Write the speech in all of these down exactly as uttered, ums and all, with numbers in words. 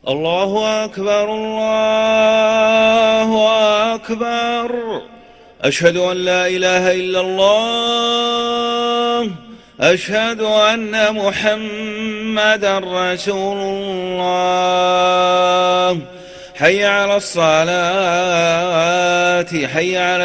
الله أكبر الله أكبر. أشهد أن لا إله إلا الله. أشهد أن محمدا رسول الله. حي على الصلاة، حي على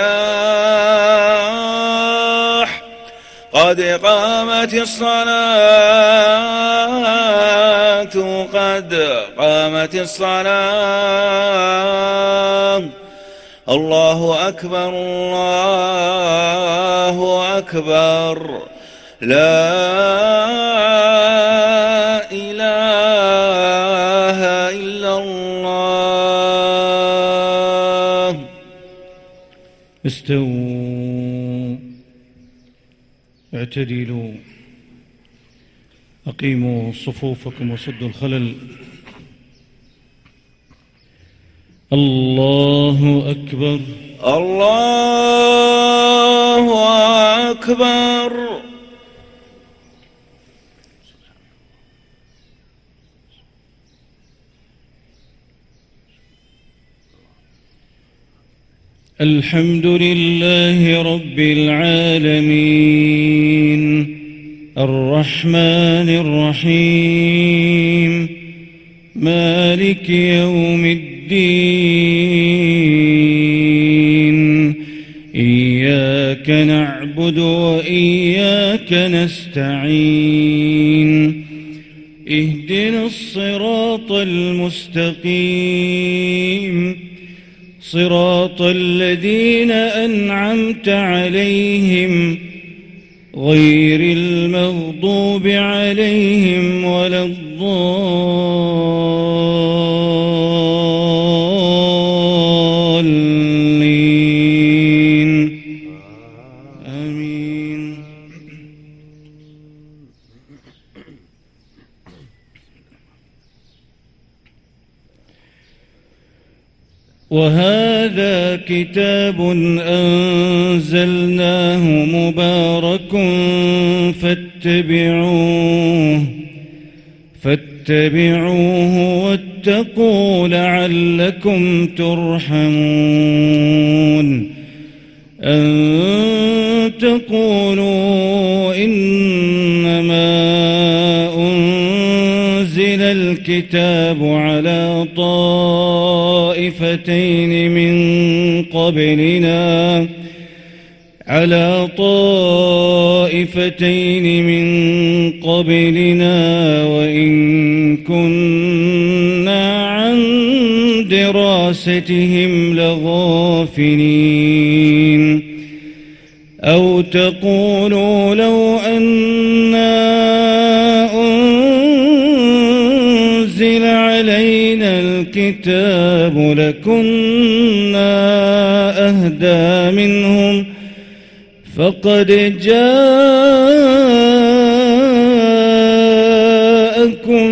الفلاح، قد قامت الصلاة، قد قامت الصلاة. الله أكبر الله أكبر. لا إله إلا الله. استووا، اعتدلوا، أقيموا صفوفكم وسدوا الخلل. الله أكبر الله أكبر. الحمد لله رب العالمين، الرحمن الرحيم، مالك يوم الدين. إياك نعبد وإياك نستعين. اهدنا الصراط المستقيم، صراط الذين أنعمت عليهم غير المغضوب عليهم ولا الضالين. آمين. وهذا كتاب أنزلناه مبارك فاتبعوه فاتبعوه واتقوا لعلكم ترحمون. أن تقولوا إنما أنزل الكتاب على طائفتين من قبلنا على طائفتين من قبلنا وإن كنا عن دراستهم لغافلين. أو تقولوا لو أنا أنزل علينا الكتاب لكنا أهدى منهم فقد جاءكم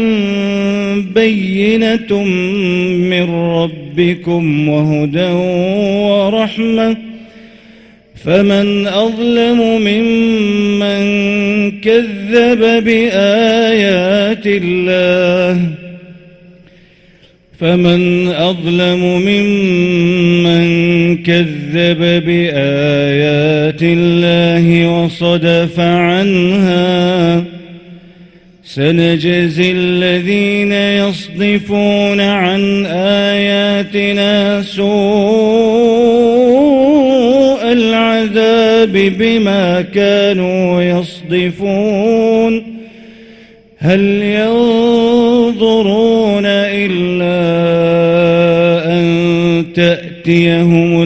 بينة من ربكم وهدى ورحمة فمن أظلم ممن كذب بآيات الله فمن أظلم ممن كذب بآيات الله وصدف عنها. سنجزي الذين يصدفون عن آياتنا سوء العذاب بما كانوا يصدفون. هل ينظرون إلا أن تأتيهم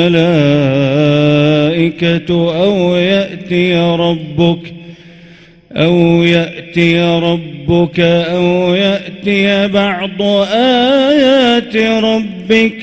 الملائكة أو يأتي ربك أو يأتي ربك أو يأتي بعض آيات ربك.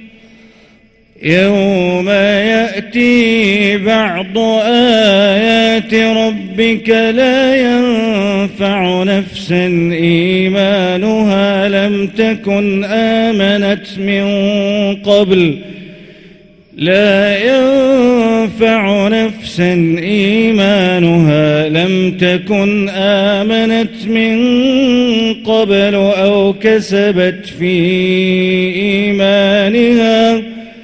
يوم يأتي بعض آيات ربك لا ينفع نفسا إيمانها لم تكن آمنت من قبل لا ينفع نفسا إيمانها لم تكن آمنت من قبل أو كسبت في إيمانها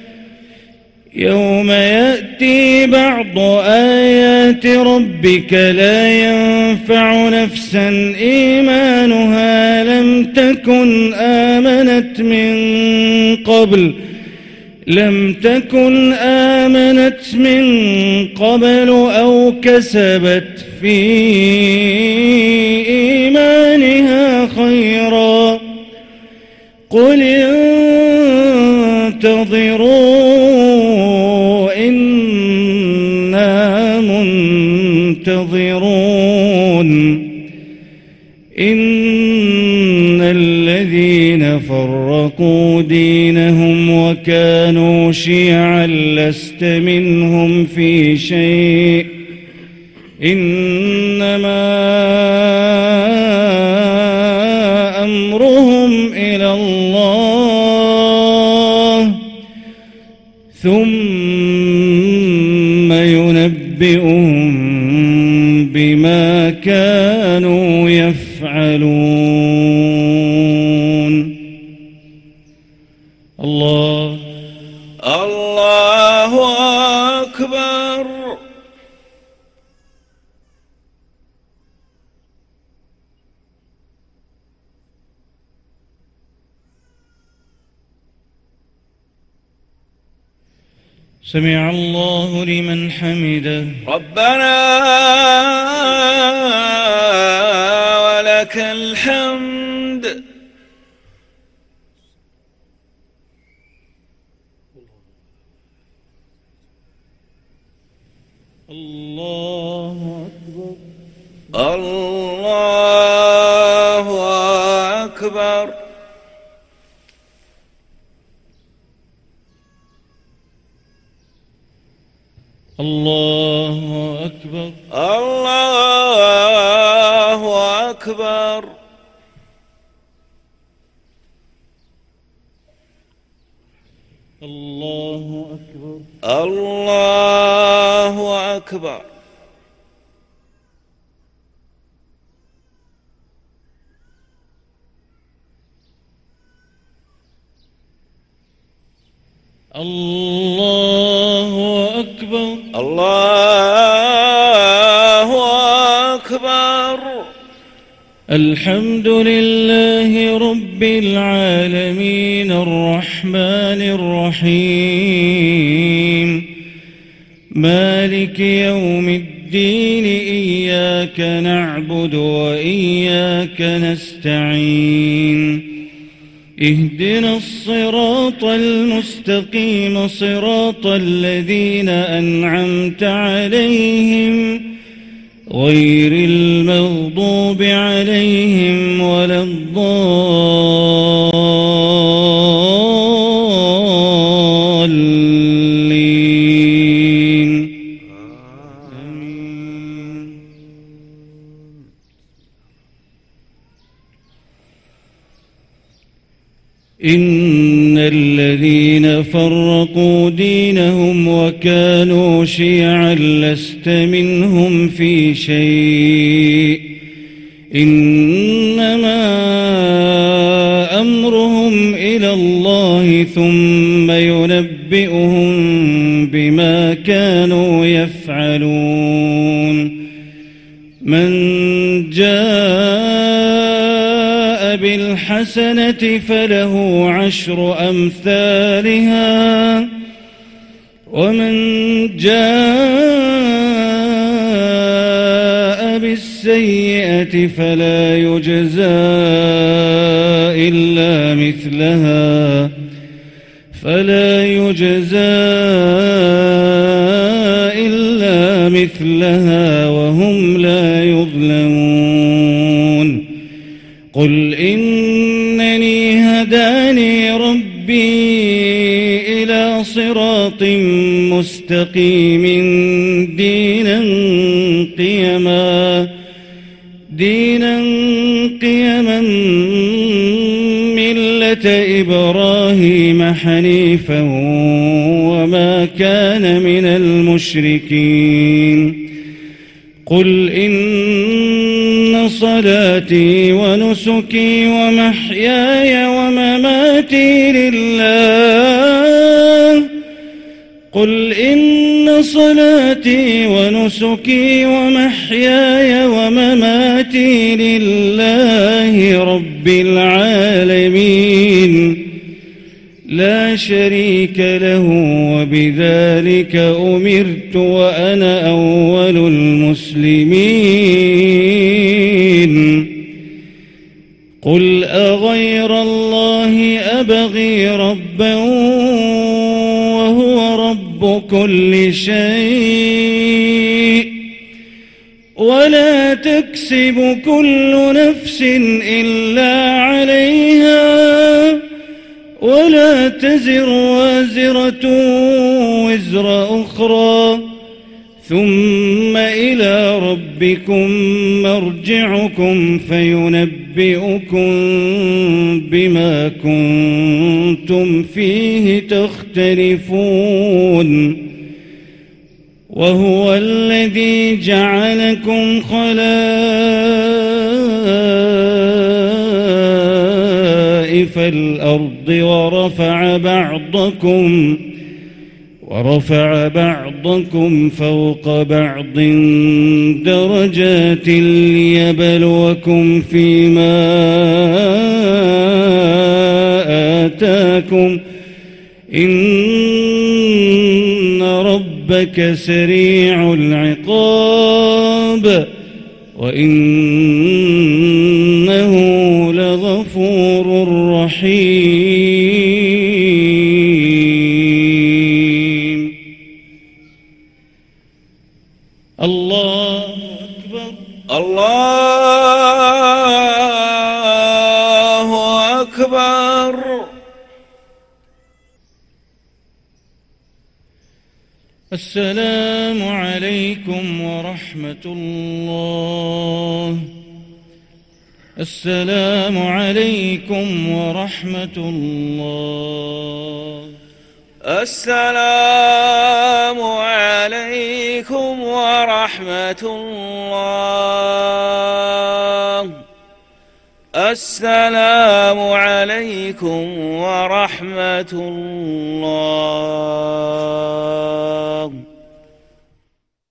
يوم يأتي بعض آيات ربك لا ينفع نفسا إيمانها لم تكن آمنت من قبل لم تكن آمنت من قبل أو كسبت في إيمانها خيرا قل انتظروا إنا منتظرون إن الذين فرقوا دينهم وكانوا شيعا لست منهم في شيء إنما أمرهم إلى الله ثم ينبئهم بما كانوا يفعلون. الله الله أكبر. سمع الله لمن حمده. ربنا ولك الحمد. الله أكبر. الله أكبر. الله أكبر. الله أكبر. الله أكبر. الله أكبر. الله أكبر. الله أكبر. الحمد لله رب العالمين الرحمن الرحيم مالك يوم الدين إياك نعبد وإياك نستعين اهدنا الصراط المستقيم صراط الذين أنعمت عليهم غير المغضوب عليهم ولا الضالين آمين. إن الذين فرقوا دينهم وكانوا شيعا لست منهم في شيء إنما أمرهم إلى الله ثم ينبئهم بما كانوا يفعلون. من جاء بالحسنة فله عشر أمثالها ومن جاء بالسيئة فلا يجزى إلا مثلها فلا يجزى إلا مثلها وهم لا يظلمون. قل إنني هداني ربي إلى صراط مستقيم دينا قيما دينا قيما ملة مِلَّةَ إِبْرَاهِيمَ حَنِيفًا وَمَا كَانَ مِنَ الْمُشْرِكِينَ قُلْ إِنَّ صَلَاتِي وَنُسُكِي وَمَحْيَايَ وَمَمَاتِي لِلَّهِ قُلْ إِنَّ صَلَاتِي وَنُسُكِي وَمَحْيَايَ وَمَمَاتِي لِلَّهِ رَبِّ الْعَالَمِينَ لا شريك له وبذلك أمرت وأنا أول المسلمين قل أغير الله أبغي ربا وهو رب كل شيء ولا تكسب كل نفس إلا عليها ولا تزر وازرة وزر أخرى ثم إلى ربكم مرجعكم فينبئكم بما كنتم فيه تختلفون وهو الذي جعلكم خلائف الأرض ورفع بعضكم ورفع بعضكم فوق بعض درجات ليبلوكم فيما آتاكم إن ربك سريع العقاب وإنه لغفور رحيم الله أكبر الله أكبر السلام عليكم ورحمة الله السلام عليكم ورحمة الله السلام عليكم ورحمة الله السلام عليكم ورحمة الله